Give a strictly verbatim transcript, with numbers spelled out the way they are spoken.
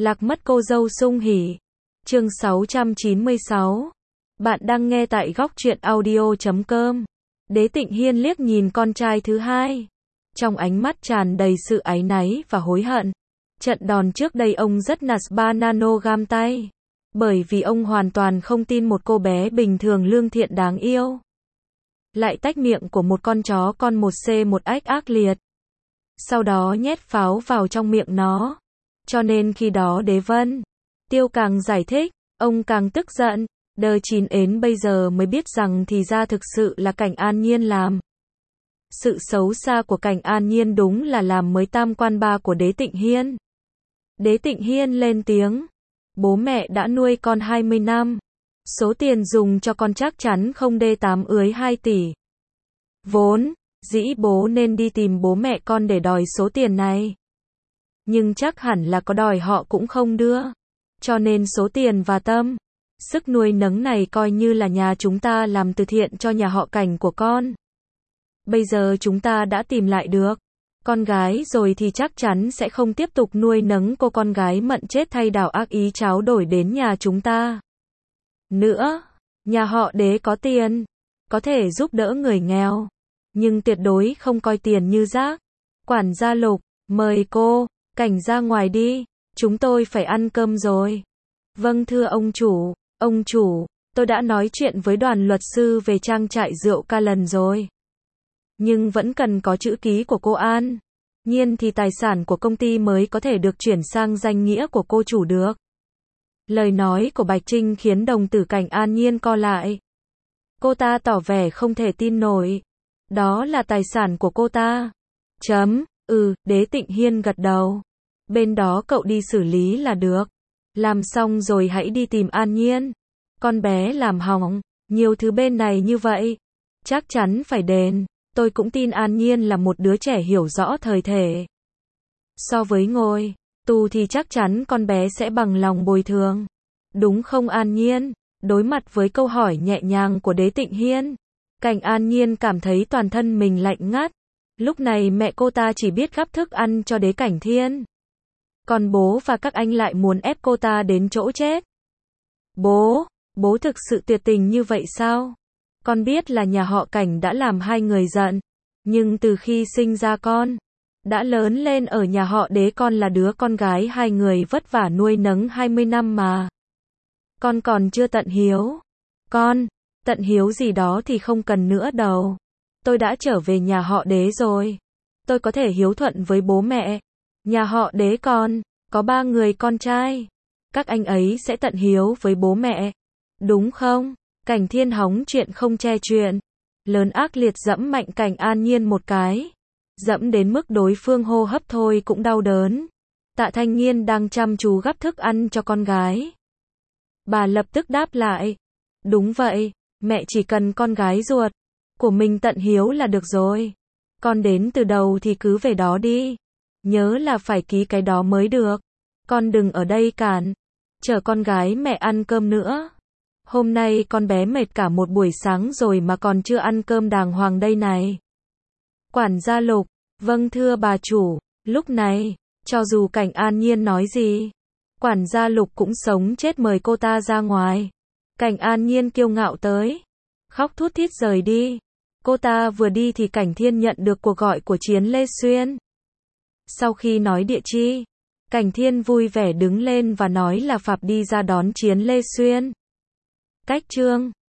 Lạc mất cô dâu sung hỉ. Chương sáu trăm chín mươi sáu. Bạn đang nghe tại góc truyện audio chấm com. Đế Tịnh Hiên liếc nhìn con trai thứ hai. Trong ánh mắt tràn đầy sự áy náy và hối hận. Trận đòn trước đây ông rất nạt ba nano gam tay. Bởi vì ông hoàn toàn không tin một cô bé bình thường lương thiện đáng yêu. Lại tách miệng của một con chó con một xê một ách ác liệt. Sau đó nhét pháo vào trong miệng nó. Cho nên khi đó Đế Vân Tiêu càng giải thích, ông càng tức giận. Đờ chín ến bây giờ mới biết rằng thì ra thực sự là Cảnh An Nhiên làm. Sự xấu xa của Cảnh An Nhiên đúng là làm mới tam quan ba của Đế Tịnh Hiên. Đế Tịnh Hiên lên tiếng. Bố mẹ đã nuôi con hai mươi năm. Số tiền dùng cho con chắc chắn không đê tám ưới hai tỷ. Vốn dĩ bố nên đi tìm bố mẹ con để đòi số tiền này. Nhưng chắc hẳn là có đòi họ cũng không đưa. Cho nên số tiền và tâm sức nuôi nấng này coi như là nhà chúng ta làm từ thiện cho nhà họ Cảnh của con. Bây giờ chúng ta đã tìm lại được con gái rồi thì chắc chắn sẽ không tiếp tục nuôi nấng cô con gái mận chết thay đảo ác ý cháo đổi đến nhà chúng ta. Nữa, nhà họ Đế có tiền, có thể giúp đỡ người nghèo, nhưng tuyệt đối không coi tiền như rác. Quản gia Lục, mời cô Cảnh ra ngoài đi, chúng tôi phải ăn cơm rồi. Vâng thưa ông chủ, ông chủ, tôi đã nói chuyện với đoàn luật sư về trang trại rượu ca lần rồi. Nhưng vẫn cần có chữ ký của cô An Nhiên thì tài sản của công ty mới có thể được chuyển sang danh nghĩa của cô chủ được. Lời nói của Bạch Trinh khiến đồng tử Cảnh An Nhiên co lại. Cô ta tỏ vẻ không thể tin nổi. Đó là tài sản của cô ta. Chấm, ừ, Đế Tịnh Hiên gật đầu. Bên đó cậu đi xử lý là được. Làm xong rồi hãy đi tìm An Nhiên. Con bé làm hỏng nhiều thứ bên này như vậy, chắc chắn phải đền. Tôi cũng tin An Nhiên là một đứa trẻ hiểu rõ thời thể. So với ngồi tù thì chắc chắn con bé sẽ bằng lòng bồi thường. Đúng không An Nhiên? Đối mặt với câu hỏi nhẹ nhàng của Đế Tịnh Hiên, Cảnh An Nhiên cảm thấy toàn thân mình lạnh ngắt. Lúc này mẹ cô ta chỉ biết gắp thức ăn cho Đế Cảnh Thiên. Còn bố và các anh lại muốn ép cô ta đến chỗ chết. Bố, bố thực sự tuyệt tình như vậy sao? Con biết là nhà họ Cảnh đã làm hai người giận. Nhưng từ khi sinh ra con đã lớn lên ở nhà họ Đế, con là đứa con gái hai người vất vả nuôi nấng hai mươi năm mà. Con còn chưa tận hiếu. Con, tận hiếu gì đó thì không cần nữa đâu. Tôi đã trở về nhà họ Đế rồi. Tôi có thể hiếu thuận với bố mẹ. Nhà họ Đế con có ba người con trai. Các anh ấy sẽ tận hiếu với bố mẹ. Đúng không? Cảnh Thiên hóng chuyện không che chuyện. Lớn ác liệt dẫm mạnh Cảnh An Nhiên một cái. Dẫm đến mức đối phương hô hấp thôi cũng đau đớn. Tạ Thanh Nhiên đang chăm chú gắp thức ăn cho con gái. Bà lập tức đáp lại. Đúng vậy, mẹ chỉ cần con gái ruột của mình tận hiếu là được rồi. Con đến từ đầu thì cứ về đó đi. Nhớ là phải ký cái đó mới được. Con đừng ở đây cản. Chờ con gái mẹ ăn cơm nữa. Hôm nay con bé mệt cả một buổi sáng rồi mà còn chưa ăn cơm đàng hoàng đây này. Quản gia Lục, vâng thưa bà chủ. Lúc này, cho dù Cảnh An Nhiên nói gì, quản gia Lục cũng sống chết mời cô ta ra ngoài. Cảnh An Nhiên kiêu ngạo tới, khóc thút thít rời đi. Cô ta vừa đi thì Cảnh Thiên nhận được cuộc gọi của Chiến Lê Xuyên. Sau khi nói địa chỉ, Cảnh Thiên vui vẻ đứng lên và nói là Phạm đi ra đón Chiến Lê Xuyên. Cách chương